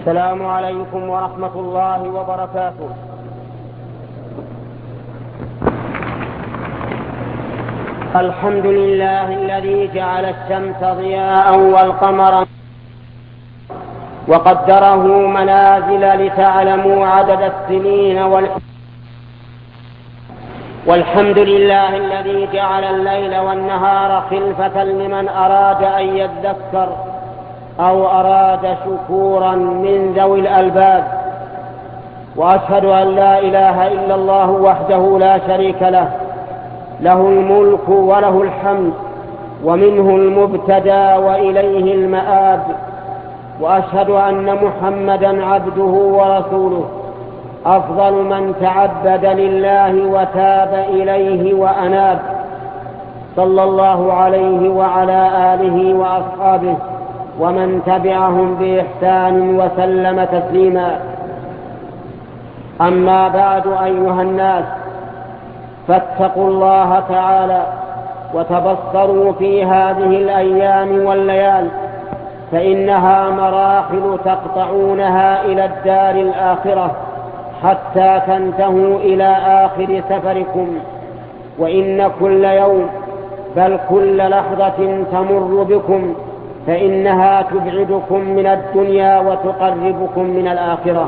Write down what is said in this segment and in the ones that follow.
السلام عليكم ورحمة الله وبركاته. الحمد لله الذي جعل الشمس ضياء والقمر وقدره منازل لتعلموا عدد السنين والحمد لله الذي جعل الليل والنهار خلفة لمن أراد أن يذكر أو أراد شكورا من ذوي الألباب. وأشهد أن لا إله إلا الله وحده لا شريك له، له الملك وله الحمد ومنه المبتدى وإليه المآب. وأشهد أن محمدا عبده ورسوله، أفضل من تعبد لله وتاب إليه وأناب، صلى الله عليه وعلى آله وأصحابه ومن تبعهم بإحسان وسلم تسليما. أما بعد، أيها الناس، فاتقوا الله تعالى وتبصروا في هذه الأيام والليال، فإنها مراحل تقطعونها إلى الدار الآخرة حتى تنتهوا إلى آخر سفركم. وإن كل يوم بل كل لحظة تمر بكم فإنها تبعدكم من الدنيا وتقربكم من الآخرة.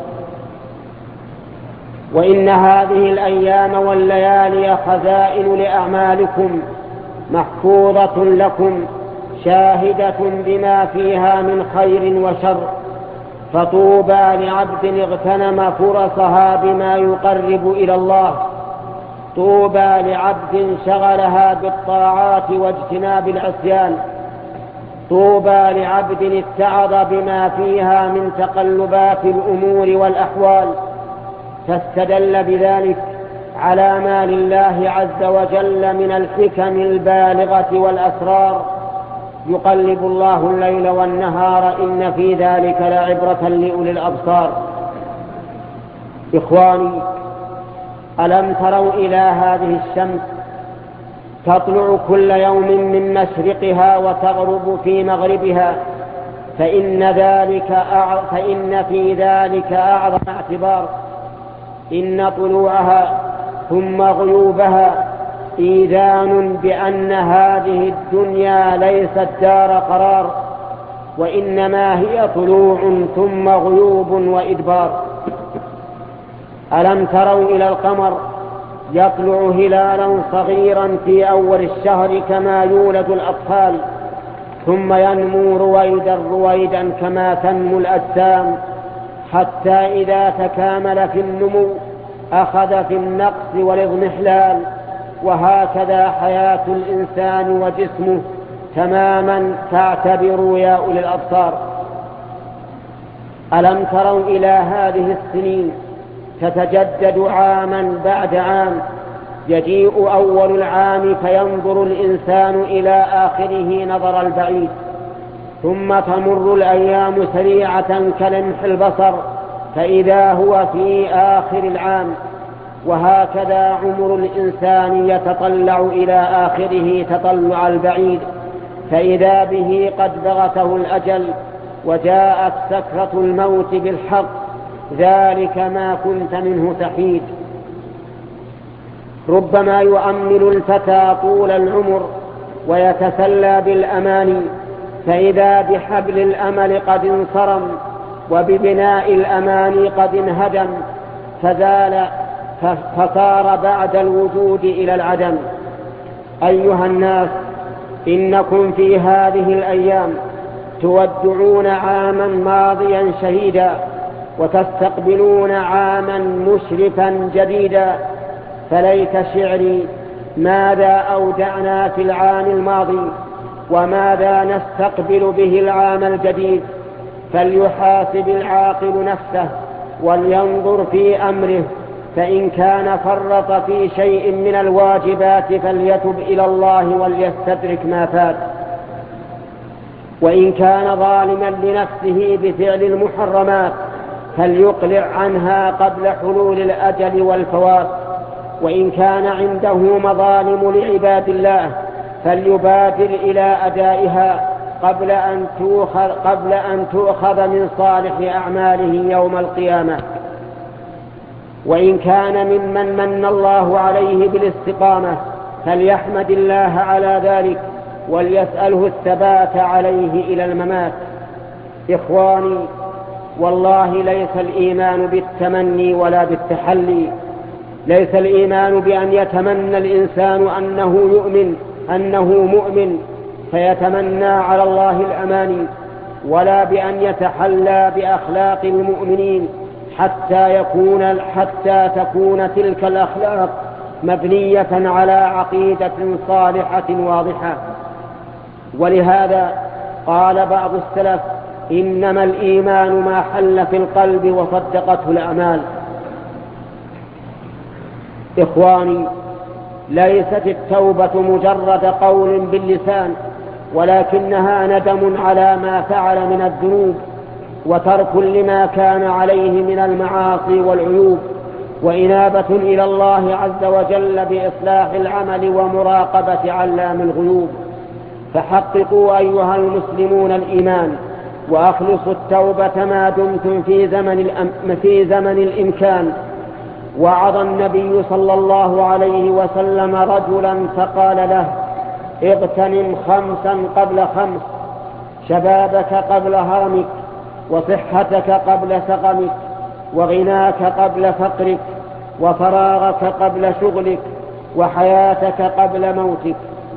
وإن هذه الأيام والليالي خزائن لأعمالكم محفوظة لكم، شاهدة بما فيها من خير وشر. فطوبى لعبد اغتنم فرصها بما يقرب إلى الله، طوبى لعبد شغلها بالطاعات واجتناب العصيان، طوبى لعبد اتعظ بما فيها من تقلبات الأمور والأحوال، فاستدل بذلك على ما لله عز وجل من الحكم البالغة والأسرار. يقلب الله الليل والنهار، إن في ذلك لعبرة لأولي الأبصار. إخواني، ألم تروا إلى هذه الشمس تطلع كل يوم من مشرقها وتغرب في مغربها؟ فإن في ذلك أعظم اعتبار. إن طلوعها ثم غيوبها إيذان بأن هذه الدنيا ليست دار قرار، وإنما هي طلوع ثم غيوب وإدبار. ألم تروا إلى القمر يطلع هلالا صغيرا في أول الشهر كما يولد الأطفال، ثم ينمو رويدا رويدا كما تنمو الأجسام، حتى إذا تكامل في النمو أخذ في النقص والاضمحلال. وهكذا حياة الإنسان وجسمه تماما، فاعتبروا يا أولي الأبصار. ألم تروا إلى هذه السنين تتجدد عاما بعد عام؟ يجيء أول العام فينظر الإنسان إلى آخره نظر البعيد، ثم تمر الأيام سريعة كلمح البصر فإذا هو في آخر العام. وهكذا عمر الإنسان يتطلع إلى آخره تطلع البعيد، فإذا به قد بغته الأجل وجاءت سكرة الموت بالحق، ذلك ما كنت منه تحيد. ربما يؤمل الفتى طول العمر ويتسلى بالأماني، فإذا بحبل الأمل قد انصرم وببناء الأماني قد انهدم، فصار بعد الوجود إلى العدم. أيها الناس، إنكم في هذه الأيام تودعون عاما ماضيا شهيدا، وتستقبلون عاما مشرفا جديدا. فليت شعري ماذا أودعنا في العام الماضي وماذا نستقبل به العام الجديد. فليحاسب العاقل نفسه ولينظر في أمره، فإن كان فرط في شيء من الواجبات فليتب إلى الله وليستدرك ما فات، وإن كان ظالما لنفسه بفعل المحرمات فليقلع عنها قبل حلول الأجل والفوات، وإن كان عنده مظالم لعباد الله فليبادر إلى أدائها، قبل أن تؤخذ من صالح أعماله يوم القيامة. وإن كان ممن من الله عليه بالاستقامة فليحمد الله على ذلك وليسأله الثبات عليه إلى الممات. إخواني، والله ليس الإيمان بالتمني ولا بالتحلي، ليس الإيمان بأن يتمنى الإنسان أنه مؤمن فيتمنى على الله الأماني، ولا بأن يتحلى بأخلاق المؤمنين حتى تكون تلك الأخلاق مبنية على عقيدة صالحة واضحة. ولهذا قال بعض السلف: إنما الإيمان ما حل في القلب وصدقته الأعمال. إخواني، ليست التوبة مجرد قول باللسان، ولكنها ندم على ما فعل من الذنوب، وترك لما كان عليه من المعاصي والعيوب، وإنابة إلى الله عز وجل بإصلاح العمل ومراقبة علام الغيوب. فحققوا أيها المسلمون الإيمان، وأخلصوا التوبة ما دمتم في زمن الإمكان. وعظ النبي صلى الله عليه وسلم رجلا فقال له: اغتنم 5 قبل 5، شبابك قبل هرمك، وصحتك قبل سقمك، وغناك قبل فقرك، وفراغك قبل شغلك، وحياتك قبل موتك.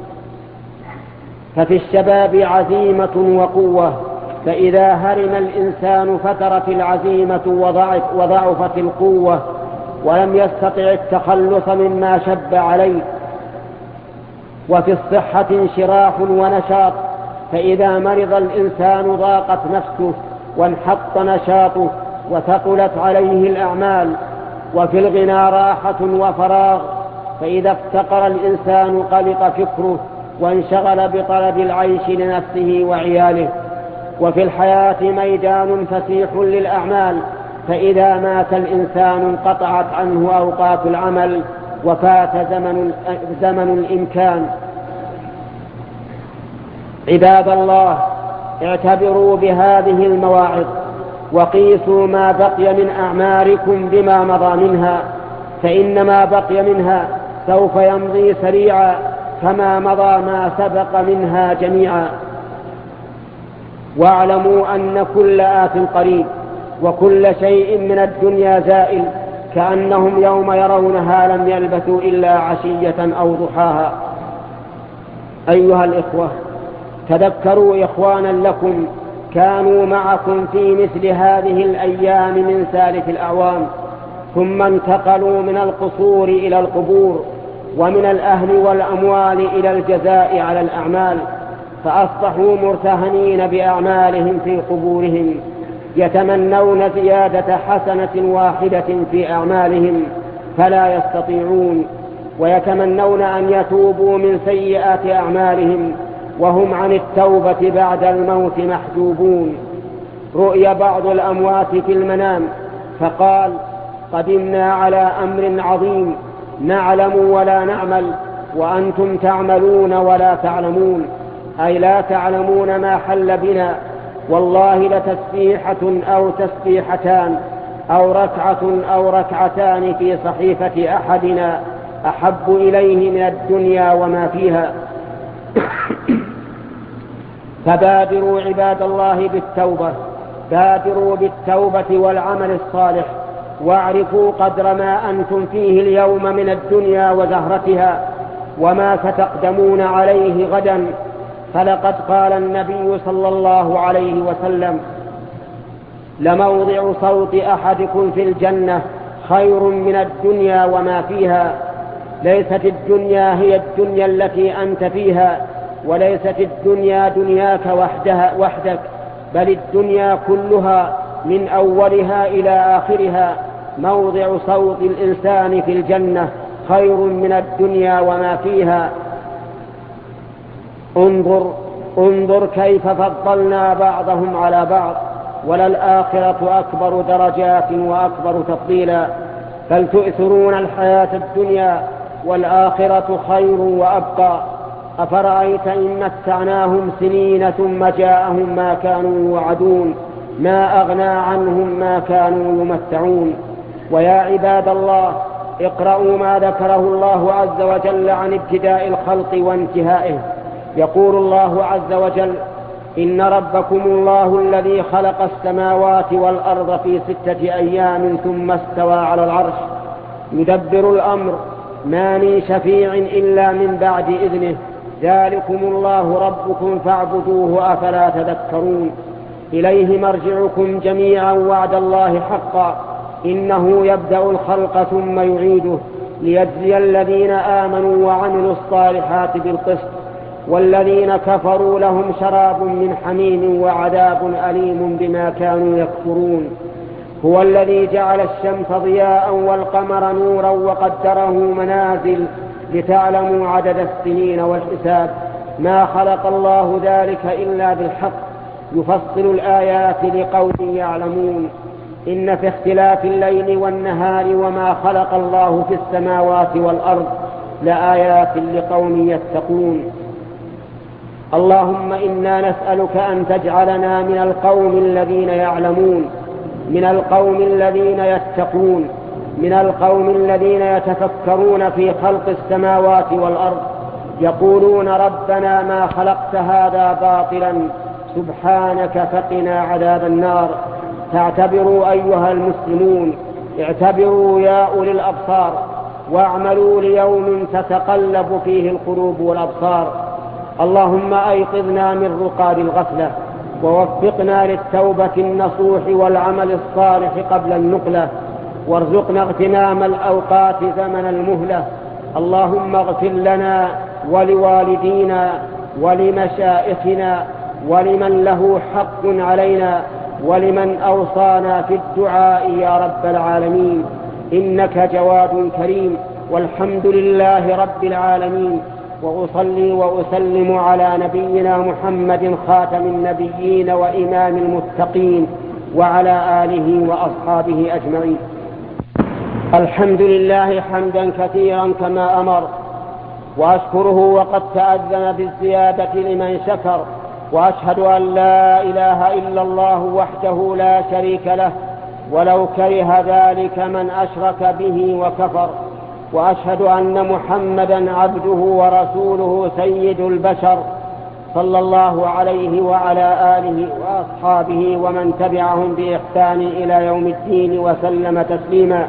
ففي الشباب عزيمة وقوة، فإذا هرم الإنسان فترت العزيمة وضعفت القوة، ولم يستطع التخلص مما شب عليه. وفي الصحة انشراح ونشاط، فإذا مرض الإنسان ضاقت نفسه وانحط نشاطه وثقلت عليه الأعمال. وفي الغنى راحة وفراغ، فإذا افتقر الإنسان قلق فكره وانشغل بطلب العيش لنفسه وعياله. وفي الحياة ميدان فسيح للأعمال، فإذا مات الإنسان انقطعت عنه أوقات العمل وفات زمن الإمكان. عباد الله، اعتبروا بهذه المواعظ، وقيسوا ما بقي من أعماركم بما مضى منها، فإن ما بقي منها سوف يمضي سريعا كما مضى ما سبق منها جميعا. واعلموا أن كل آت قريب، وكل شيء من الدنيا زائل، كأنهم يوم يرونها لم يلبثوا إلا عشية أو ضحاها. أيها الإخوة، تذكروا إخوانا لكم كانوا معكم في مثل هذه الأيام من سالف الأعوام، ثم انتقلوا من القصور إلى القبور، ومن الأهل والأموال إلى الجزاء على الأعمال، فأصبحوا مرتهنين بأعمالهم في قبورهم، يتمنون زيادة حسنة واحدة في أعمالهم فلا يستطيعون، ويتمنون أن يتوبوا من سيئات أعمالهم وهم عن التوبة بعد الموت محجوبون. رؤي بعض الأموات في المنام فقال: قدمنا على أمر عظيم، نعلم ولا نعمل، وأنتم تعملون ولا تعلمون، أي لا تعلمون ما حل بنا. والله لتسبيحة أو تسبيحتان أو ركعة أو ركعتان في صحيفة أحدنا أحب إليه من الدنيا وما فيها. فبادروا عباد الله بالتوبة، بادروا بالتوبة والعمل الصالح، واعرفوا قدر ما أنتم فيه اليوم من الدنيا وزهرتها وما ستقدمون عليه غدا. فلقد قال النبي صلى الله عليه وسلم: لموضع صوت أحدكم في الجنة خير من الدنيا وما فيها. ليست الدنيا هي الدنيا التي أنت فيها، وليست الدنيا دنياك وحدك، بل الدنيا كلها من أولها إلى آخرها. موضع صوت الإنسان في الجنة خير من الدنيا وما فيها. انظر كيف فضلنا بعضهم على بعض، وللآخرة أكبر درجات وأكبر تفضيلا. بل تؤثرون الحياة الدنيا والآخرة خير وأبقى. أفرأيت إن متعناهم سنين ثم جاءهم ما كانوا يوعدون ما أغنى عنهم ما كانوا يمتعون. ويا عباد الله، اقرأوا ما ذكره الله عز وجل عن ابتداء الخلق وانتهائه. يقول الله عز وجل: إن ربكم الله الذي خلق السماوات والأرض في 6 أيام ثم استوى على العرش يدبر الأمر ما من شفيع إلا من بعد إذنه ذلكم الله ربكم فاعبدوه أفلا تذكرون. إليه مرجعكم جميعا وعد الله حقا إنه يبدأ الخلق ثم يعيده ليجزي الذين آمنوا وعملوا الصالحات بالقسط والذين كفروا لهم شراب من حميم وعذاب أليم بما كانوا يكفرون. هو الذي جعل الشمس ضياء والقمر نورا وقدره منازل لتعلموا عدد السنين والحساب ما خلق الله ذلك إلا بالحق يفصل الآيات لقوم يعلمون. إن في اختلاف الليل والنهار وما خلق الله في السماوات والأرض لآيات لقوم يتقون. اللهم إنا نسألك أن تجعلنا من القوم الذين يعلمون، من القوم الذين يتقون، من القوم الذين يتفكرون في خلق السماوات والأرض يقولون ربنا ما خلقت هذا باطلا سبحانك فقنا عذاب النار. فاعتبروا أيها المسلمون، اعتبروا يا أولي الأبصار واعملوا ليوم تتقلب فيه القلوب والأبصار. اللهم أيقظنا من رقاد الغفلة ووفقنا للتوبة النصوح والعمل الصالح قبل النقلة وارزقنا اغتنام الأوقات زمن المهلة. اللهم اغفر لنا ولوالدينا ولمشائخنا ولمن له حق علينا ولمن أوصانا في الدعاء يا رب العالمين، إنك جواد كريم. والحمد لله رب العالمين، وأصلي وأسلم على نبينا محمد خاتم النبيين وإمام المتقين وعلى آله وأصحابه أجمعين. الحمد لله حمدا كثيرا كما أمر، وأشكره وقد تأذن بالزيادة لمن شكر، وأشهد أن لا إله إلا الله وحده لا شريك له ولو كره ذلك من أشرك به وكفر، وأشهد أن محمدا عبده ورسوله سيد البشر صلى الله عليه وعلى آله وأصحابه ومن تبعهم بإحسان إلى يوم الدين وسلم تسليما.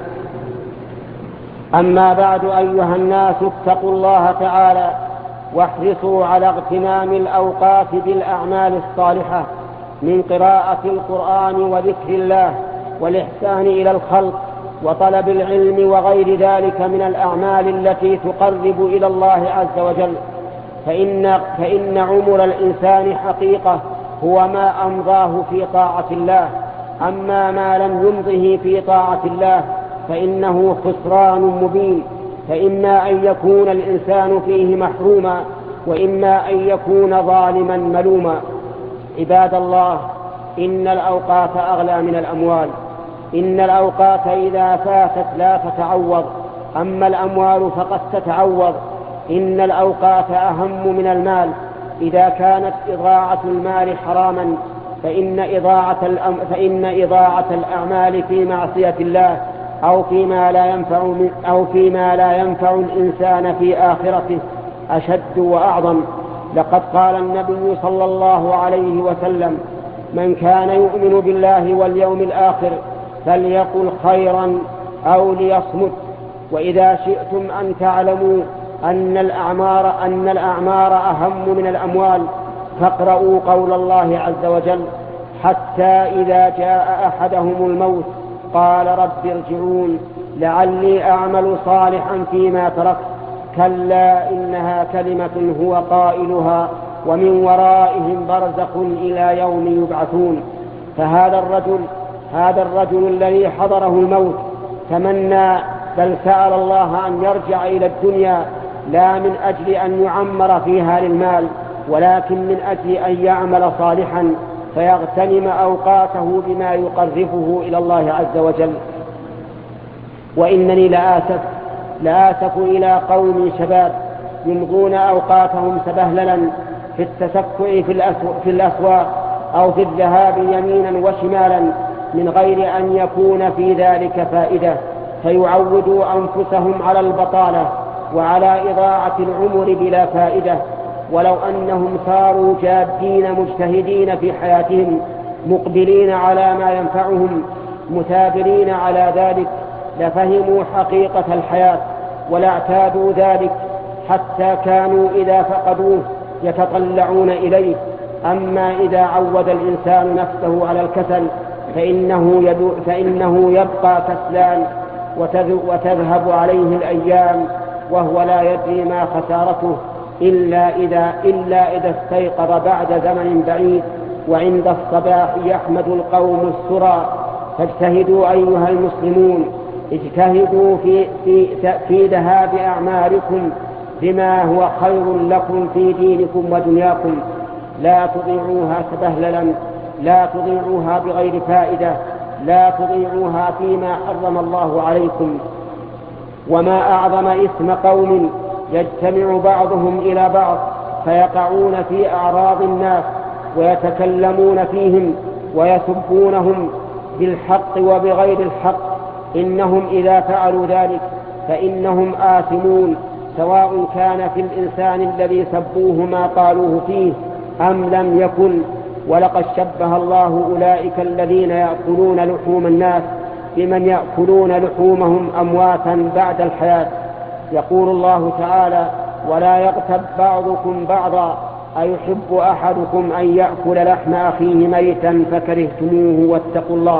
أما بعد، أيها الناس، اتقوا الله تعالى واحرصوا على اغتنام الأوقات بالأعمال الصالحة من قراءة القرآن وذكر الله والإحسان إلى الخلق وطلب العلم وغير ذلك من الأعمال التي تقرب إلى الله عز وجل، فإن عمر الإنسان حقيقة هو ما أمضاه في طاعة الله، أما ما لم يمضه في طاعة الله فإنه خسران مبين، فإما أن يكون الإنسان فيه محروما وإما أن يكون ظالما ملوما. عباد الله، إن الأوقات أغلى من الأموال، إن الأوقات إذا فاتت لا تتعوض، أما الأموال فقد تتعوض. إن الأوقات أهم من المال، إذا كانت إضاعة المال حراما فإن إضاعة الأعمال في معصية الله أو فيما لا ينفع الإنسان في آخرته أشد وأعظم. لقد قال النبي صلى الله عليه وسلم: من كان يؤمن بالله واليوم الآخر فليقل خيرا أو ليصمت. وإذا شئتم أن تعلموا أن الأعمار أهم من الأموال فاقرؤوا قول الله عز وجل: حتى إذا جاء أحدهم الموت قال رب ارجعون لعلي أعمل صالحا فيما تركت كلا إنها كلمة هو قائلها ومن ورائهم برزخ إلى يوم يبعثون. فهذا الرجل الذي حضره الموت تمنى بل سأل الله أن يرجع إلى الدنيا، لا من أجل أن يعمر فيها للمال، ولكن من أجل أن يعمل صالحا فيغتنم أوقاته بما يقربه إلى الله عز وجل. وإنني لآسف إلى قوم شباب يمضون أوقاتهم سبهللا في التسكع في الأسواق أو في الذهاب يمينا وشمالا من غير أن يكون في ذلك فائدة، فيعودوا أنفسهم على البطالة وعلى إضاعة العمر بلا فائدة. ولو أنهم صاروا جادين مجتهدين في حياتهم مقبلين على ما ينفعهم مثابرين على ذلك لفهموا حقيقة الحياة ولا اعتادوا ذلك، حتى كانوا إذا فقدوه يتطلعون إليه. أما إذا عود الإنسان نفسه على الكسل فإنه يبقى كسلان وتذهب عليه الأيام وهو لا يدري ما خسارته إلا إذا استيقظ بعد زمن بعيد وعند الصباح يحمد القوم السرى. فاجتهدوا أيها المسلمون، اجتهدوا في ذهاب أعمالكم بما هو خير لكم في دينكم ودنياكم، لا تضيعوها سبهللا، لا تضيعوها بغير فائدة، لا تضيعوها فيما حرم الله عليكم. وما أعظم إثم قوم يجتمع بعضهم إلى بعض فيقعون في أعراض الناس ويتكلمون فيهم ويسبونهم بالحق وبغير الحق. إنهم إذا فعلوا ذلك فإنهم آثمون، سواء كان في الإنسان الذي سبوه ما قالوه فيه أم لم يكن. ولقد شبه الله أولئك الذين يأكلون لحوم الناس بمن يأكلون لحومهم أمواتا بعد الحياة. يقول الله تعالى: ولا يغتب بعضكم بعضا أيحب أحدكم أن يأكل لحم أخيه ميتا فكرهتموه واتقوا الله.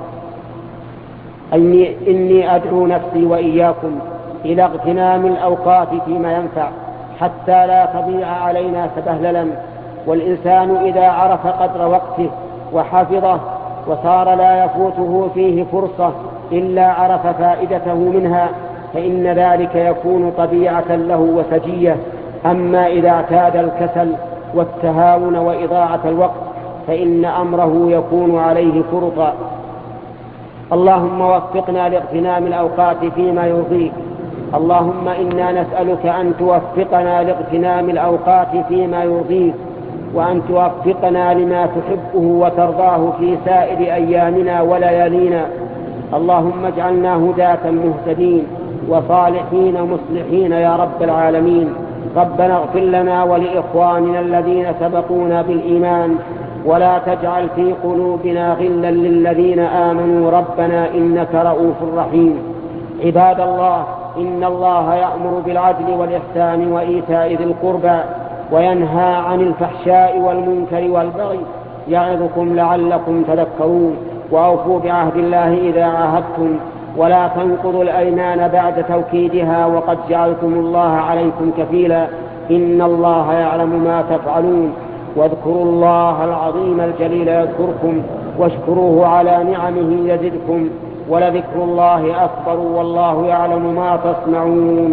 إني أدعو نفسي وإياكم إلى اغتنام الأوقات فيما ينفع حتى لا تضيع علينا سبهللا. والإنسان إذا عرف قدر وقته وحفظه وصار لا يفوته فيه فرصة إلا عرف فائدته منها فإن ذلك يكون طبيعة له وسجية. أما إذا اعتاد الكسل والتهاون وإضاعة الوقت فإن أمره يكون عليه فرطا. اللهم وفقنا لاغتنام الأوقات فيما يرضيك. اللهم إنا نسألك أن توفقنا لاغتنام الأوقات فيما يرضيك، وأن توفقنا لما تحبه وترضاه في سائر أيامنا وليالينا. اللهم اجعلنا هداة مهتدين وصالحين مصلحين يا رب العالمين. ربنا اغفر لنا ولإخواننا الذين سبقونا بالإيمان ولا تجعل في قلوبنا غلا للذين آمنوا ربنا إنك رؤوف رحيم. عباد الله، إن الله يأمر بالعدل والإحسان وإيتاء ذي القربى وينهى عن الفحشاء والمنكر والبغي يعظكم لعلكم تذكرون. وأوفوا بعهد الله إذا عاهدتم ولا تنقضوا الأيمان بعد توكيدها وقد جعلتم الله عليكم كفيلا إن الله يعلم ما تفعلون. واذكروا الله العظيم الجليل يذكركم واشكروه على نعمه يزدكم ولذكر الله أكبر والله يعلم ما تصنعون.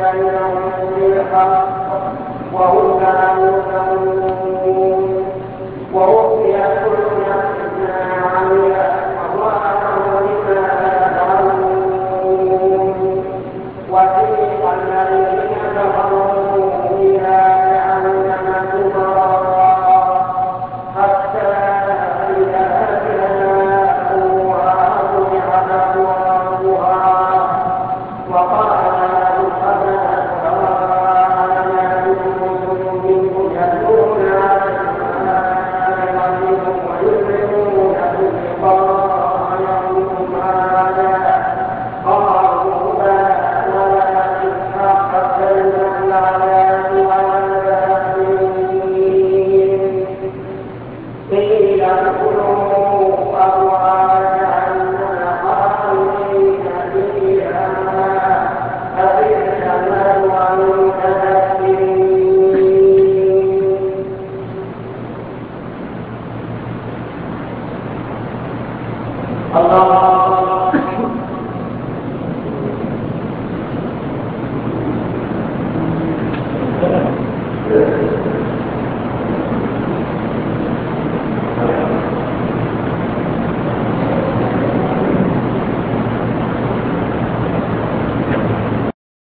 بينهم بالحق وهم لا يظلمون ووفيت كل نفس ما عملت وهو أعلم بما يفعلون وسيق الذين كفروا إلى جهنم زمرا حتى إذا جاءوها فتحت أبوابها وقال لهم خزنتها ألم يأتكم منهم يتلون عليكم آياتكم ويؤمنون بلقاء يومكم هذا قالوا بلى ولكن حقت كلمة العذاب على الكافرين قيل ادخلوا أبواب جهنم خالدين فيها فبئس مثوى